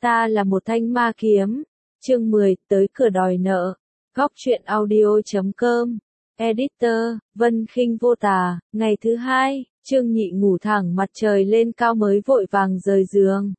Ta là một thanh ma kiếm. Chương 10, tới cửa đòi nợ. Góc truyện audio.com. Editor, Vân Khinh Vô Tà. Ngày thứ hai, Trương Nhị ngủ thẳng mặt trời lên cao mới vội vàng rời giường.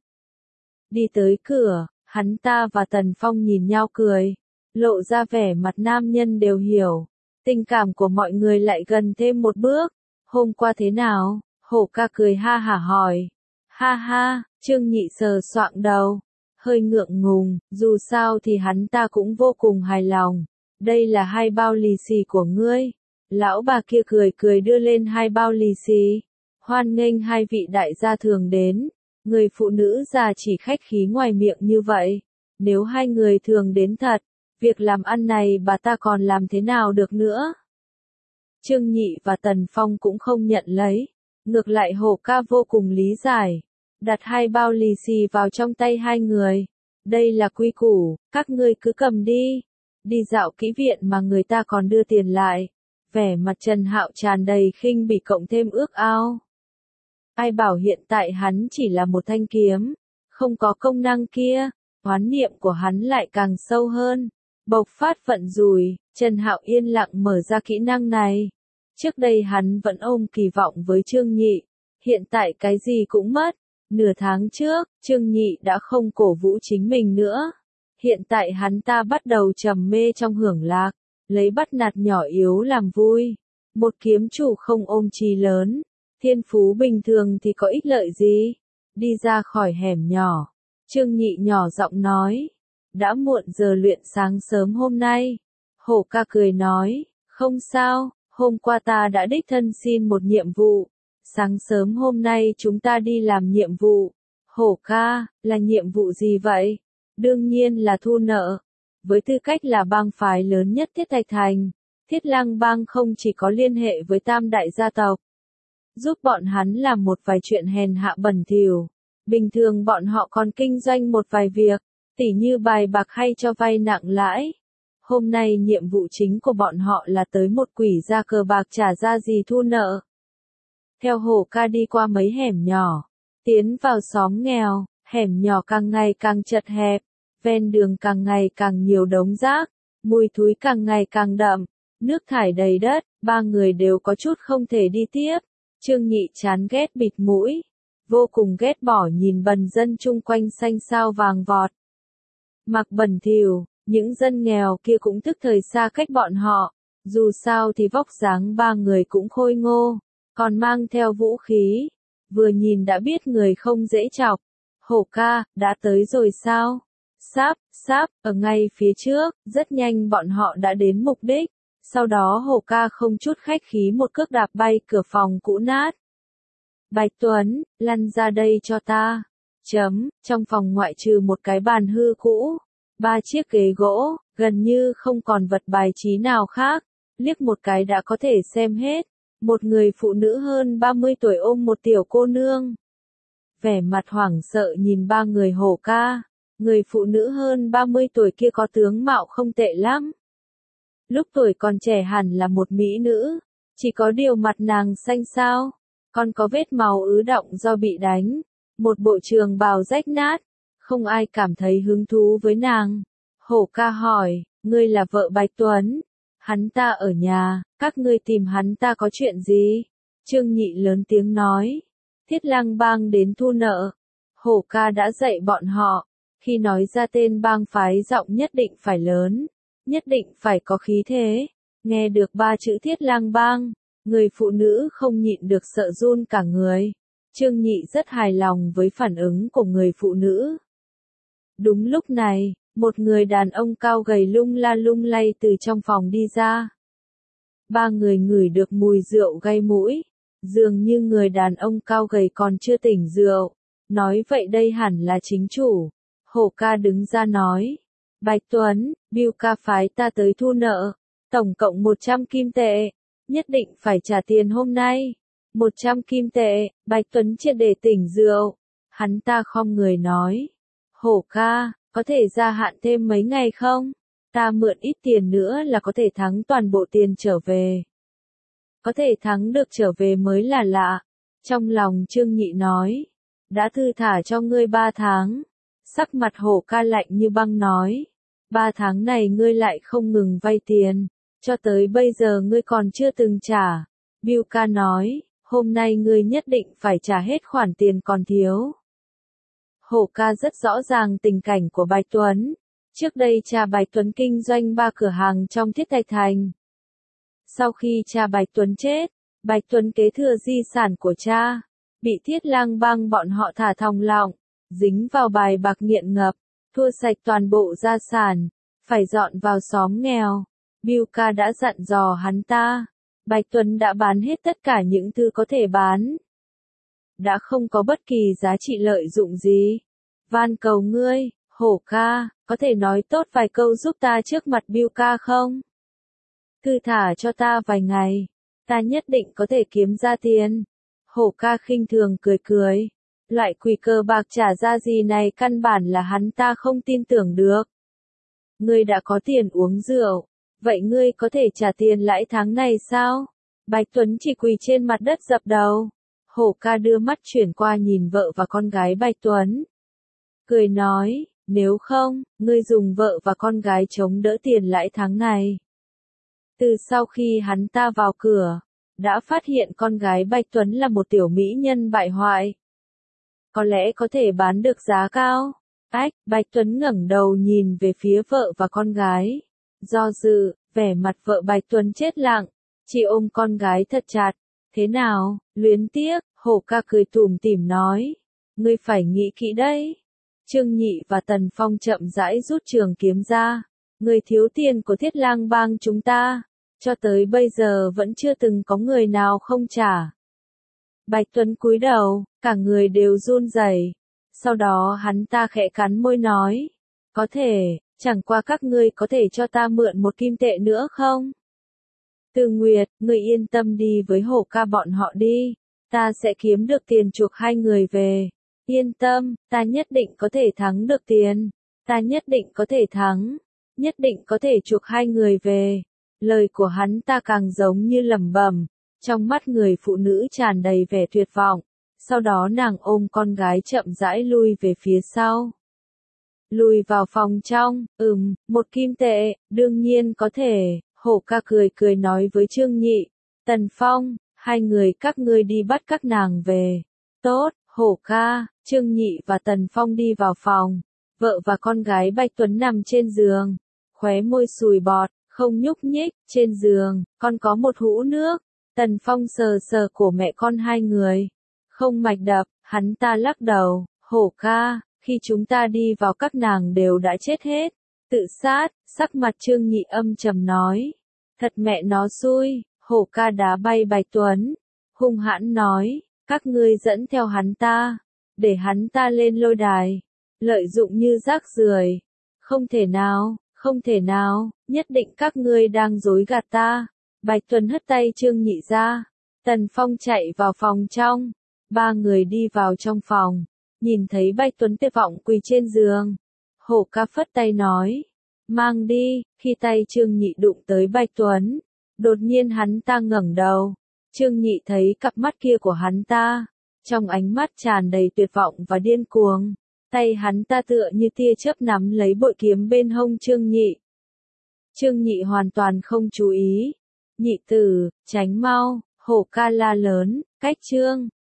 Đi tới cửa, hắn ta và Tần Phong nhìn nhau cười, lộ ra vẻ mặt nam nhân đều hiểu. Tình cảm của mọi người lại gần thêm một bước. Hôm qua thế nào? Hổ ca cười ha hả hỏi. Ha ha, Trương Nhị sờ soạng đầu, hơi ngượng ngùng, dù sao thì hắn ta cũng vô cùng hài lòng. Đây là 2 bao lì xì của ngươi. Lão bà kia cười cười đưa lên 2 bao lì xì. Hoan nghênh 2 vị đại gia thường đến. Người phụ nữ già chỉ khách khí ngoài miệng như vậy. Nếu 2 người thường đến thật, việc làm ăn này bà ta còn làm thế nào được nữa? Trương Nhị và Tần Phong cũng không nhận lấy. Ngược lại Hổ ca vô cùng lý giải. Đặt 2 bao lì xì vào trong tay 2 người. Đây là quy củ, các ngươi cứ cầm đi. Đi dạo kỹ viện mà người ta còn đưa tiền lại. Vẻ mặt Trần Hạo tràn đầy khinh bỉ cộng thêm ước ao. Ai bảo hiện tại hắn chỉ là một thanh kiếm, không có công năng kia, oán niệm của hắn lại càng sâu hơn. Bộc phát vận rủi, Trần Hạo yên lặng mở ra kỹ năng này. Trước đây hắn vẫn ôm kỳ vọng với Trương Nhị, hiện tại cái gì cũng mất. Nửa tháng trước, Trương Nhị đã không cổ vũ chính mình nữa. Hiện tại hắn ta bắt đầu trầm mê trong hưởng lạc, lấy bắt nạt nhỏ yếu làm vui. Một kiếm chủ không ôm chí lớn, thiên phú bình thường thì có ích lợi gì? Đi ra khỏi hẻm nhỏ, Trương Nhị nhỏ giọng nói. Đã muộn giờ luyện sáng sớm hôm nay. Hổ ca cười nói, không sao, hôm qua ta đã đích thân xin một nhiệm vụ. Sáng sớm hôm nay chúng ta đi làm nhiệm vụ. Hổ ca, là nhiệm vụ gì vậy? Đương nhiên là thu nợ. Với tư cách là bang phái lớn nhất Thiết Thạch Thành, Thiết Lang bang không chỉ có liên hệ với tam đại gia tộc, giúp bọn hắn làm một vài chuyện hèn hạ bẩn thỉu. Bình thường bọn họ còn kinh doanh một vài việc, tỉ như bài bạc hay cho vay nặng lãi. Hôm nay nhiệm vụ chính của bọn họ là tới một quỷ gia cờ bạc trả ra gì thu nợ. Theo Hổ ca đi qua mấy hẻm nhỏ, tiến vào xóm nghèo, hẻm nhỏ càng ngày càng chật hẹp, ven đường càng ngày càng nhiều đống rác, mùi thúi càng ngày càng đậm, nước thải đầy đất, 3 người đều có chút không thể đi tiếp. Trương Nhị chán ghét bịt mũi, vô cùng ghét bỏ nhìn bần dân chung quanh xanh xao vàng vọt. Mặc bẩn thỉu, những dân nghèo kia cũng tức thời xa cách bọn họ, dù sao thì vóc dáng 3 người cũng khôi ngô, còn mang theo vũ khí, vừa nhìn đã biết người không dễ chọc. Hổ ca, đã tới rồi sao? Sắp, ở ngay phía trước, rất nhanh bọn họ đã đến mục đích. Sau đó Hổ ca không chút khách khí một cước đạp bay cửa phòng cũ nát. Bạch Tuấn, lăn ra đây cho ta. Trong phòng ngoại trừ một cái bàn hư cũ, 3 chiếc ghế gỗ, gần như không còn vật bài trí nào khác. Liếc một cái đã có thể xem hết. Một người phụ nữ hơn 30 tuổi ôm một tiểu cô nương. Vẻ mặt hoảng sợ nhìn 3 người Hổ ca. Người phụ nữ hơn 30 tuổi kia có tướng mạo không tệ lắm. Lúc tuổi còn trẻ hẳn là một mỹ nữ. Chỉ có điều mặt nàng xanh xao, còn có vết máu ứ đọng do bị đánh. Một bộ trường bào rách nát. Không ai cảm thấy hứng thú với nàng. Hổ ca hỏi, ngươi là vợ Bạch Tuấn? Hắn ta ở nhà, các ngươi tìm hắn ta có chuyện gì? Trương Nhị lớn tiếng nói. Thiết Lang bang đến thu nợ. Hổ ca đã dạy bọn họ. Khi nói ra tên bang phái giọng nhất định phải lớn. Nhất định phải có khí thế. Nghe được 3 chữ Thiết Lang bang, người phụ nữ không nhịn được sợ run cả người. Trương Nhị rất hài lòng với phản ứng của người phụ nữ. Đúng lúc này, một người đàn ông cao gầy lung la lung lay từ trong phòng đi ra. 3 người ngửi được mùi rượu gây mũi. Dường như người đàn ông cao gầy còn chưa tỉnh rượu. Nói vậy đây hẳn là chính chủ. Hổ ca đứng ra nói. Bạch Tuấn, Bill ca phái ta tới thu nợ. Tổng cộng 100 kim tệ. Nhất định phải trả tiền hôm nay. 100 kim tệ. Bạch Tuấn triệt để tỉnh rượu. Hắn ta khom người nói. Hổ ca, có thể gia hạn thêm mấy ngày không? Ta mượn ít tiền nữa là có thể thắng toàn bộ tiền trở về. Có thể thắng được trở về mới là lạ. Trong lòng Trương Nhị nói. Đã thư thả cho ngươi 3 tháng. Sắc mặt Hổ ca lạnh như băng nói. 3 tháng này ngươi lại không ngừng vay tiền. Cho tới bây giờ ngươi còn chưa từng trả. Bill ca nói, hôm nay ngươi nhất định phải trả hết khoản tiền còn thiếu. Hổ ca rất rõ ràng tình cảnh của Bạch Tuấn. Trước đây cha Bạch Tuấn kinh doanh 3 cửa hàng trong Thiết Thạch Thành. Sau khi cha Bạch Tuấn chết, Bạch Tuấn kế thừa di sản của cha, bị Thiết Lang Bang bọn họ thả thòng lọng, dính vào bài bạc nghiện ngập, thua sạch toàn bộ gia sản, phải dọn vào xóm nghèo. Bill ca đã dặn dò hắn ta, Bạch Tuấn đã bán hết tất cả những thứ có thể bán. Đã không có bất kỳ giá trị lợi dụng gì. Van cầu ngươi, Hổ ca, có thể nói tốt vài câu giúp ta trước mặt Bill ca không? Cứ thả cho ta vài ngày, ta nhất định có thể kiếm ra tiền. Hổ ca khinh thường cười cười. Loại quỷ cờ bạc trả ra gì này căn bản là hắn ta không tin tưởng được. Ngươi đã có tiền uống rượu, vậy ngươi có thể trả tiền lãi tháng này sao? Bạch Tuấn chỉ quỳ trên mặt đất dập đầu. Hổ ca đưa mắt chuyển qua nhìn vợ và con gái Bạch Tuấn. Cười nói, nếu không, ngươi dùng vợ và con gái chống đỡ tiền lãi tháng này. Từ sau khi hắn ta vào cửa, đã phát hiện con gái Bạch Tuấn là một tiểu mỹ nhân bại hoại. Có lẽ có thể bán được giá cao. Bạch Tuấn ngẩng đầu nhìn về phía vợ và con gái. Do dự, vẻ mặt vợ Bạch Tuấn chết lặng. Chị ôm con gái thật chặt. Thế nào, luyến tiếc, Hổ ca cười tủm tỉm nói. Ngươi phải nghĩ kỹ đấy. Trương Nhị và Tần Phong chậm rãi rút trường kiếm ra. Người thiếu tiền của Thiết Lang Bang chúng ta. Cho tới bây giờ vẫn chưa từng có người nào không trả. Bạch Tuấn cúi đầu, cả người đều run rẩy. Sau đó hắn ta khẽ cắn môi nói. Có thể, chẳng qua các ngươi có thể cho ta mượn 1 kim tệ nữa không? Từ Nguyệt, ngươi yên tâm đi với Hổ ca bọn họ đi. Ta sẽ kiếm được tiền chuộc 2 người về. Yên tâm, ta nhất định có thể thắng được tiền. Ta nhất định có thể thắng. Nhất định có thể chuộc 2 người về. Lời của hắn ta càng giống như lẩm bẩm. Trong mắt người phụ nữ tràn đầy vẻ tuyệt vọng. Sau đó nàng ôm con gái chậm rãi lui về phía sau. Lùi vào phòng trong, 1 kim tệ, đương nhiên có thể. Hổ ca cười cười nói với Trương Nhị, Tần Phong, 2 người các ngươi đi bắt các nàng về. Tốt, Hổ ca, Trương Nhị và Tần Phong đi vào phòng. Vợ và con gái Bạch Tuấn nằm trên giường. Khóe môi sùi bọt, không nhúc nhích, trên giường, con có một hũ nước. Tần Phong sờ sờ cổ mẹ con 2 người. Không mạch đập, hắn ta lắc đầu, Hổ ca, khi chúng ta đi vào các nàng đều đã chết hết. Tự sát, sắc mặt Trương Nhị âm trầm nói. Thật mẹ nó xui, Hổ ca đá bay Bạch Tuấn. Hung hãn nói, các ngươi dẫn theo hắn ta, để hắn ta lên lôi đài. Lợi dụng như rác rưởi. Không thể nào, không thể nào, nhất định các ngươi đang dối gạt ta. Bạch Tuấn hất tay Trương Nhị ra. Tần Phong chạy vào phòng trong. 3 người đi vào trong phòng. Nhìn thấy Bạch Tuấn tuyệt vọng quỳ trên giường. Hổ ca phất tay nói. Mang đi, khi tay Trương Nhị đụng tới Bạch Tuấn. Đột nhiên hắn ta ngẩng đầu. Trương Nhị thấy cặp mắt kia của hắn ta. Trong ánh mắt tràn đầy tuyệt vọng và điên cuồng. Tay hắn ta tựa như tia chớp nắm lấy bội kiếm bên hông Trương Nhị. Trương Nhị hoàn toàn không chú ý. Nhị tử, tránh mau, Hổ ca la lớn, cách Trương